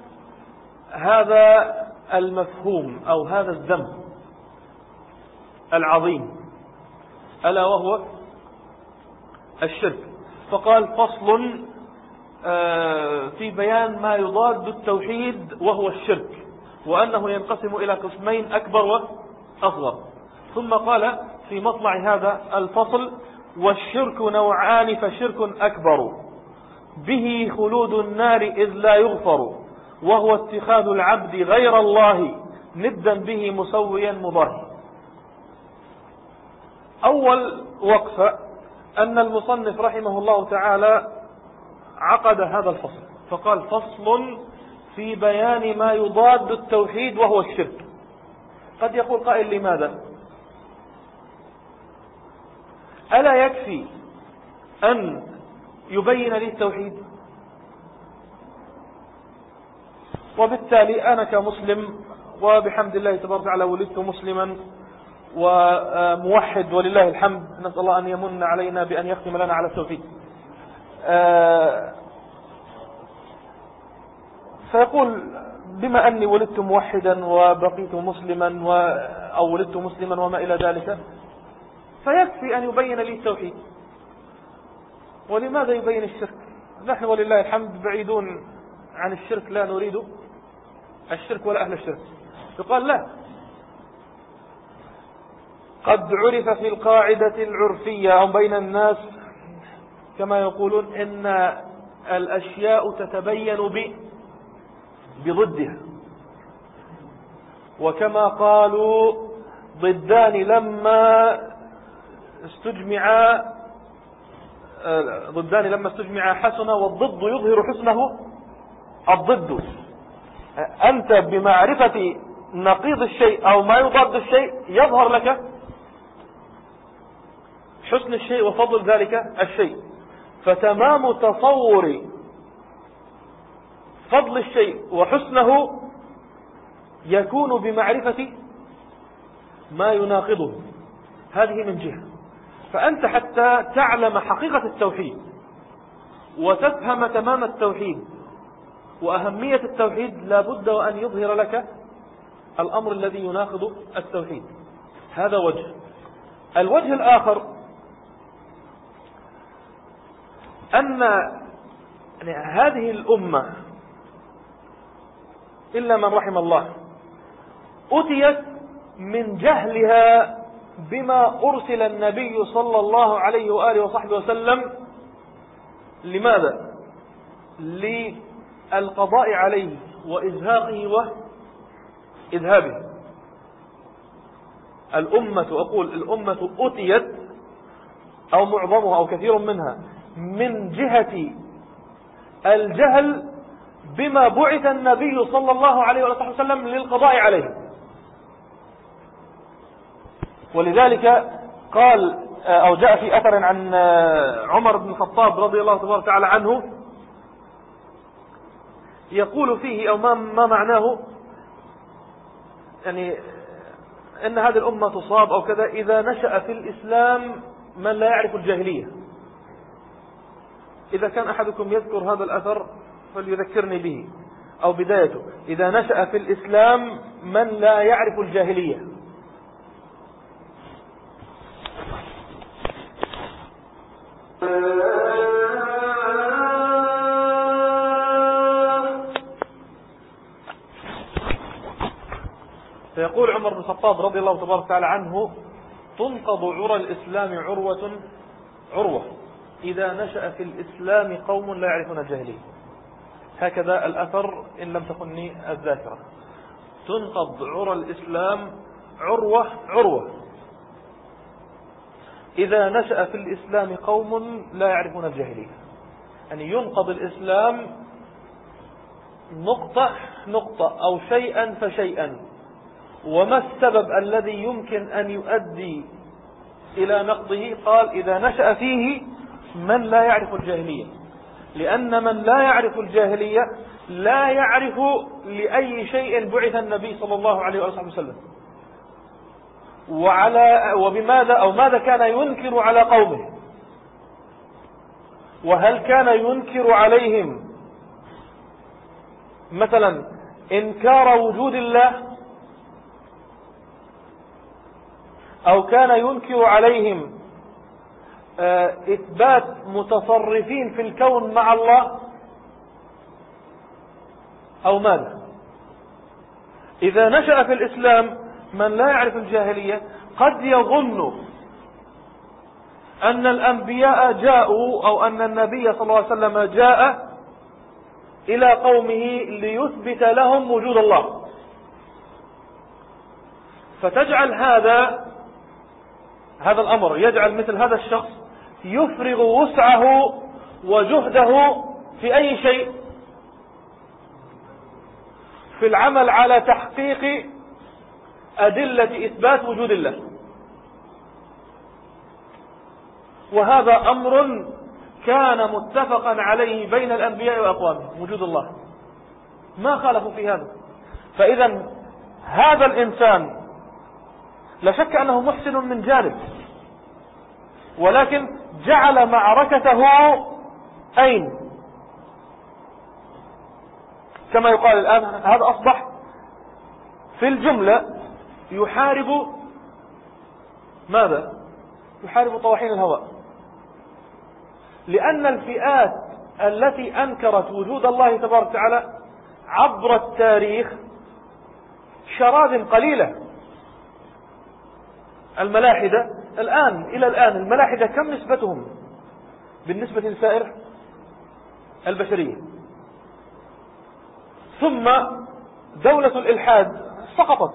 هذا المفهوم أو هذا الذنب العظيم، ألا وهو الشرك. فقال فصل في بيان ما يضاد التوحيد وهو الشرك، وأنه ينقسم إلى قسمين أكبر وأصغر. ثم قال في مطلع هذا الفصل: والشرك نوعان، فشرك أكبر به خلود النار إذ لا يغفر، وهو اتخاذ العبد غير الله ندا به مسويا مضاهي. أول وقفة أن المصنف رحمه الله تعالى عقد هذا الفصل فقال: فصل في بيان ما يضاد التوحيد وهو الشرك. قد يقول قائل: لماذا؟ ألا يكفي أن يبين لي التوحيد؟ وبالتالي أنا كمسلم وبحمد الله تبارك وتعالى ولدت مسلما وموحد ولله الحمد، نسأل الله أن يمن علينا بأن يختم لنا على التوحيد. فيقول: بما أني ولدت موحدا وبقيت مسلما و... أو ولدت مسلما وما إلى ذلك، فيكفي أن يبين لي التوحيد. ولماذا يبين الشرك؟ نحن ولله الحمد بعيدون عن الشرك، لا نريد الشرك ولا أهل الشرك. يقال: لا، قد عرف في القاعدة العرفية أو بين الناس كما يقولون إن الأشياء تتبين ب بضدها، وكما قالوا: ضدان لما استجمعا ضدان لما استجمعا حسنا، والضد يظهر حسنه الضد. أنت بمعرفة نقيض الشيء أو ما يضاد الشيء يظهر لك حسن الشيء وفضل ذلك الشيء. فتمام تصور فضل الشيء وحسنه يكون بمعرفة ما يناقضه. هذه من جهة. فأنت حتى تعلم حقيقة التوحيد وتفهم تمام التوحيد وأهمية التوحيد، لا بد وأن يظهر لك الأمر الذي يناقض التوحيد. هذا وجه. الوجه الآخر أن هذه الأمة إلا من رحم الله أتيت من جهلها بما أرسل النبي صلى الله عليه وآله وصحبه وسلم. لماذا؟ للقضاء عليه وإزهاقه وإذهابه. الأمة، أقول الأمة أتيت أو معظمها أو كثير منها من جهة الجهل بما بعث النبي صلى الله عليه وسلم للقضاء عليه. ولذلك قال أو جاء في أثر عن عمر بن الخطاب رضي الله تبارك وتعالى عنه يقول فيه أو ما, ما معناه، يعني أن هذه الأمة تصاب أو كذا إذا نشأ في الإسلام من لا يعرف الجاهلية. إذا كان أحدكم يذكر هذا الأثر فليذكرني به، أو بدايته: إذا نشأ في الإسلام من لا يعرف الجاهلية. فيقول عمر بن الخطاب رضي الله تبارك وتعالى عنه: تنقض عرى الإسلام عروة عروة إذا نشأ في الإسلام قوم لا يعرفون الجاهلية. هكذا الأثر إن لم تخني الذاكرة. تنقض عرى الإسلام عروة عروة إذا نشأ في الإسلام قوم لا يعرفون الجاهلية. يعني ينقض الإسلام نقطة نقطة أو شيئا فشيئا. وما السبب الذي يمكن أن يؤدي إلى نقضه؟ قال: إذا نشأ فيه من لا يعرف الجاهلية. لأن من لا يعرف الجاهلية لا يعرف لأي شيء بعث النبي صلى الله عليه وسلم. وعلى وبماذا أو ماذا كان ينكر على قومه؟ وهل كان ينكر عليهم مثلا إنكار وجود الله، أو كان ينكر عليهم إثبات متصرفين في الكون مع الله، أو ماذا؟ إذا نشأ في الإسلام من لا يعرف الجاهلية قد يظن أن الأنبياء جاءوا أو أن النبي صلى الله عليه وسلم جاء إلى قومه ليثبت لهم وجود الله، فتجعل هذا هذا الأمر يجعل مثل هذا الشخص يفرغ وسعه وجهده في أي شيء؟ في العمل على تحقيق أدلة إثبات وجود الله. وهذا أمر كان متفقا عليه بين الأنبياء وأقوامهم، وجود الله، ما خالفوا في هذا. فإذا هذا الإنسان لا شك أنه محسن من جانب، ولكن جعل معركته أين؟ كما يقال الآن هذا أصبح في الجملة يحارب ماذا؟ يحارب طواحين الهواء، لأن الفئات التي أنكرت وجود الله تبارك وتعالى عبر التاريخ شراذم قليلة. الملاحدة الآن إلى الآن الملاحدة كم نسبتهم بالنسبة لسائر البشرية؟ ثم دولة الإلحاد سقطت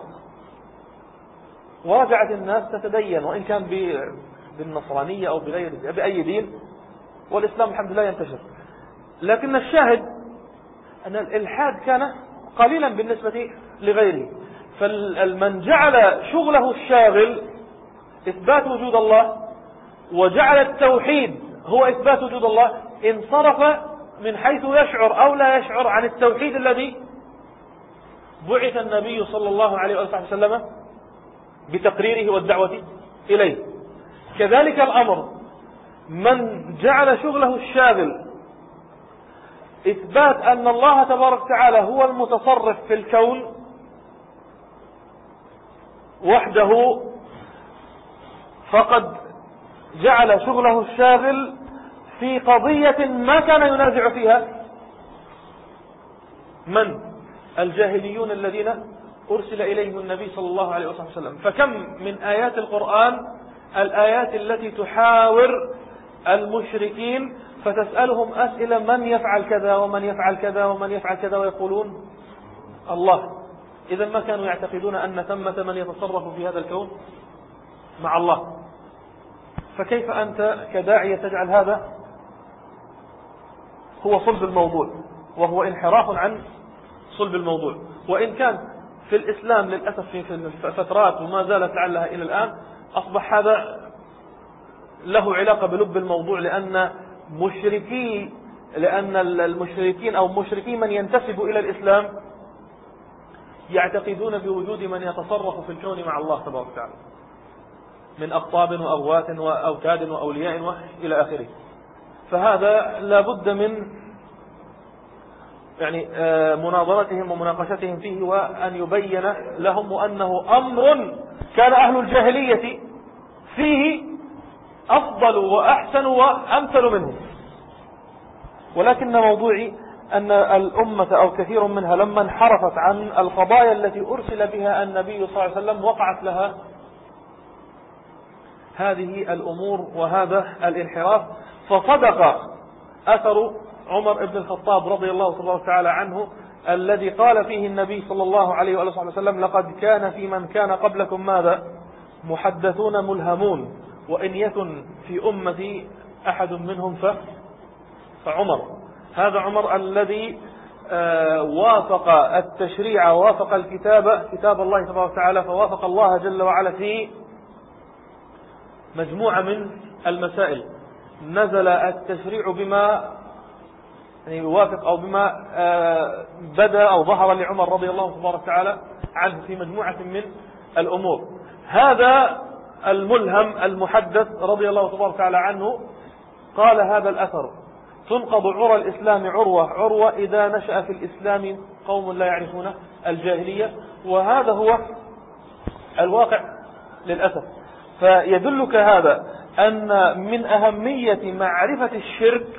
ورجعت الناس تتدين، وإن كان بالنصرانية أو بغير بأي دين، والإسلام الحمد لله ينتشر. لكن الشاهد أن الإلحاد كان قليلا بالنسبة لغيره. فمن جعل شغله الشاغل إثبات وجود الله وجعل التوحيد هو إثبات وجود الله، انصرف من حيث يشعر أو لا يشعر عن التوحيد الذي بعث النبي صلى الله عليه وسلم بتقريره والدعوة إليه. كذلك الأمر من جعل شغله الشاغل إثبات أن الله تبارك وتعالى هو المتصرف في الكون وحده، فقد جعل شغله الشاغل في قضية ما كان ينازع فيها من؟ الجاهليون الذين أرسل إليهم النبي صلى الله عليه وسلم. فكم من آيات القرآن الآيات التي تحاور المشركين فتسألهم أسئلة من يفعل كذا ومن يفعل كذا ومن يفعل كذا ويقولون الله. إذا ما كانوا يعتقدون أن ثمة من يتصرف في هذا الكون مع الله. فكيف أنت كداعية تجعل هذا هو صلب الموضوع، وهو انحراف عن صلب الموضوع؟ وإن كان في الإسلام للأسف في فترات وما زالت لعلها إلى الآن أصبح هذا له علاقة بلب الموضوع، لأن مشركي لأن المشركين أو مشركي من ينتسب إلى الإسلام يعتقدون بوجود من يتصرف في الكون مع الله تبارك وتعالى من أقطاب وأغوات وأوتاد وأولياء وإلى آخره. فهذا لا بد من يعني مناظرتهم ومناقشتهم فيه، وأن يبين لهم أنه أمر كان أهل الجاهلية فيه أفضل وأحسن وأمثل منه. ولكن موضوعي أن الأمة أو كثير منها لما انحرفت عن القضايا التي أرسل بها النبي صلى الله عليه وسلم وقعت لها هذه الأمور وهذا الانحراف. فصدق أثر عمر بن الخطاب رضي الله تعالى عنه الذي قال فيه النبي صلى الله عليه وسلم: لقد كان في من كان قبلكم ماذا؟ محدثون ملهمون، وإن يكن في أمتي أحد منهم فعمر. هذا عمر الذي وافق التشريع ووافق الكتاب كتاب الله تبارك وتعالى، فوافق الله جل وعلا في مجموعة من المسائل. نزل التشريع بما يعني يوافق أو بما بدأ أو ظهر لعمر رضي الله تبارك وتعالى عنه في مجموعة من الأمور. هذا الملهم المحدث رضي الله تبارك وتعالى عنه قال هذا الأثر: تنقض عرى الإسلام عروة عروة إذا نشأ في الإسلام قوم لا يعرفون الجاهلية. وهذا هو الواقع للأسف. فيدلك هذا أن من أهمية معرفة الشرك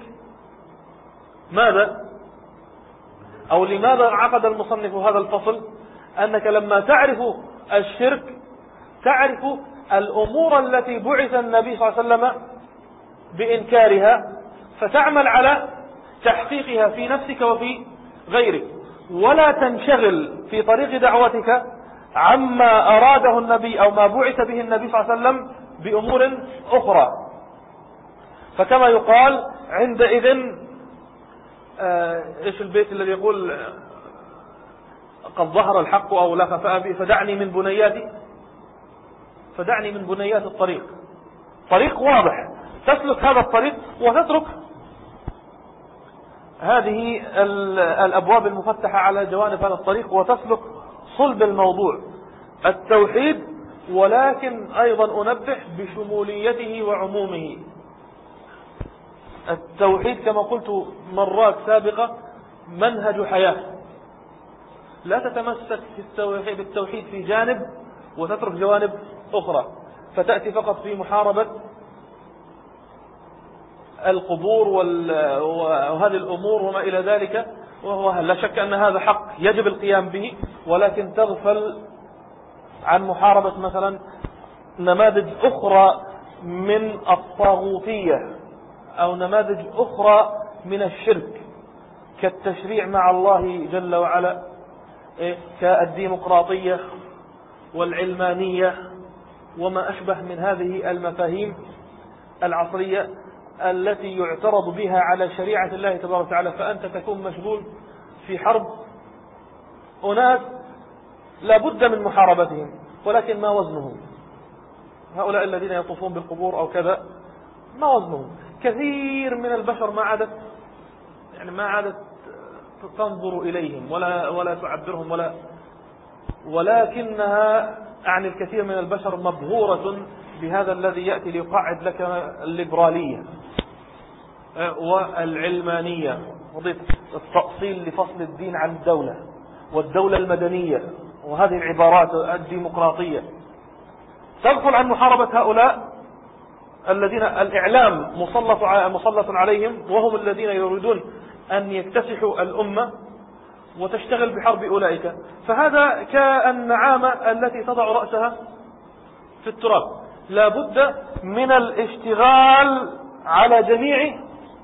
ماذا أو لماذا عقد المصنف هذا الفصل؟ أنك لما تعرف الشرك تعرف الأمور التي بعث النبي صلى الله عليه وسلم بإنكارها، فتعمل على تحقيقها في نفسك وفي غيرك، ولا تنشغل في طريق دعوتك عما أراده النبي أو ما بعث به النبي صلى الله عليه وسلم بأمور أخرى. فكما يقال عندئذ آه إيش البيت الذي يقول قد ظهر الحق أو لا خفاء به فدعني من بنياتي فدعني من بنيات الطريق. طريق واضح تسلك هذا الطريق وتترك هذه الأبواب المفتحة على جوانب هذا الطريق وتسلك صلب الموضوع التوحيد، ولكن أيضا أنبه بشموليته وعمومه. التوحيد كما قلت مرات سابقة منهج حياة، لا تتمسك في التوحيد في جانب وتترك جوانب أخرى، فتأتي فقط في محاربة القبور وهذه الأمور وما إلى ذلك، وهو لا شك أن هذا حق يجب القيام به، ولكن تغفل عن محاربة مثلا نماذج أخرى من الطاغوتية أو نماذج أخرى من الشرك كالتشريع مع الله جل وعلا، كالديمقراطية والعلمانية وما أشبه من هذه المفاهيم العصرية التي يعترض بها على شريعة الله تبارك وتعالى. فأنت تكون مشغول في حرب أناس لا بد من محاربتهم، ولكن ما وزنهم؟ هؤلاء الذين يطوفون بالقبور أو كذا ما وزنهم؟ كثير من البشر ما عادت يعني ما عادت تنظر إليهم ولا ولا تعبرهم ولا ولكنها يعني الكثير من البشر مبهورة بهذا الذي يأتي ليقعد لك الليبرالية والعلمانية، قضية التأصيل لفصل الدين عن الدولة والدولة المدنية وهذه العبارات الديمقراطية. تغفل عن محاربة هؤلاء الذين الإعلام مسلط مسلط عليهم، وهم الذين يريدون أن يكتسحوا الأمة وتشتغل بحرب أولئك. فهذا كالنعامة التي تضع رأسها في التراب، لا بد من الاشتغال على جميع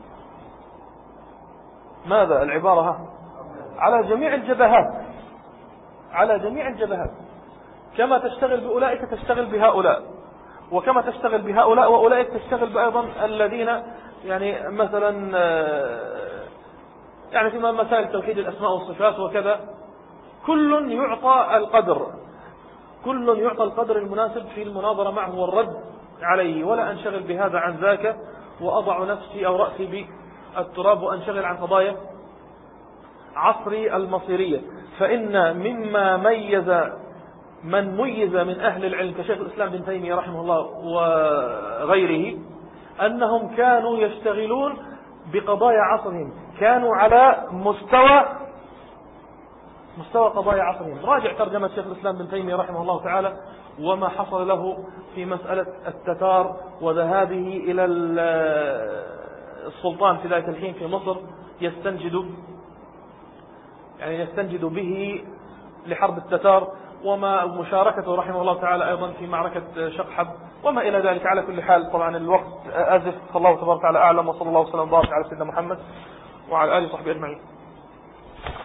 ماذا العبارة على جميع الجبهات على جميع الجبهات كما تشتغل بأولئك تشتغل بهؤلاء، وكما تشتغل بهؤلاء وأولئك تشتغل بأيضا الذين يعني مثلا يعني في مسائل توحيد الأسماء والصفات وكذا. كل يعطى القدر كل يعطى القدر المناسب في المناظرة معه والرد عليه، ولا أنشغل بهذا عن ذاك وأضع نفسي أو رأسي بالتراب وأنشغل عن قضايا عصري المصيرية. فإن مما ميز من ميز من أهل العلم كشيخ الإسلام بن تيمية رحمه الله وغيره أنهم كانوا يشتغلون بقضايا عصرهم، كانوا على مستوى مستوى قضايا عصرهم. راجع ترجمة شيخ الإسلام بن تيمية رحمه الله تعالى وما حصل له في مسألة التتار وذهابه إلى السلطان في ذلك الحين في مصر يستنجد يعني يستنجد به لحرب التتار، وما مشاركته رحمه الله تعالى أيضا في معركة شقحب وما إلى ذلك. على كل حال طبعا الوقت أزف، فالله تبارك وتعالى أعلم، وصلى الله وسلم وبارك على سيدنا محمد وعلى آله وصحبه أجمعين.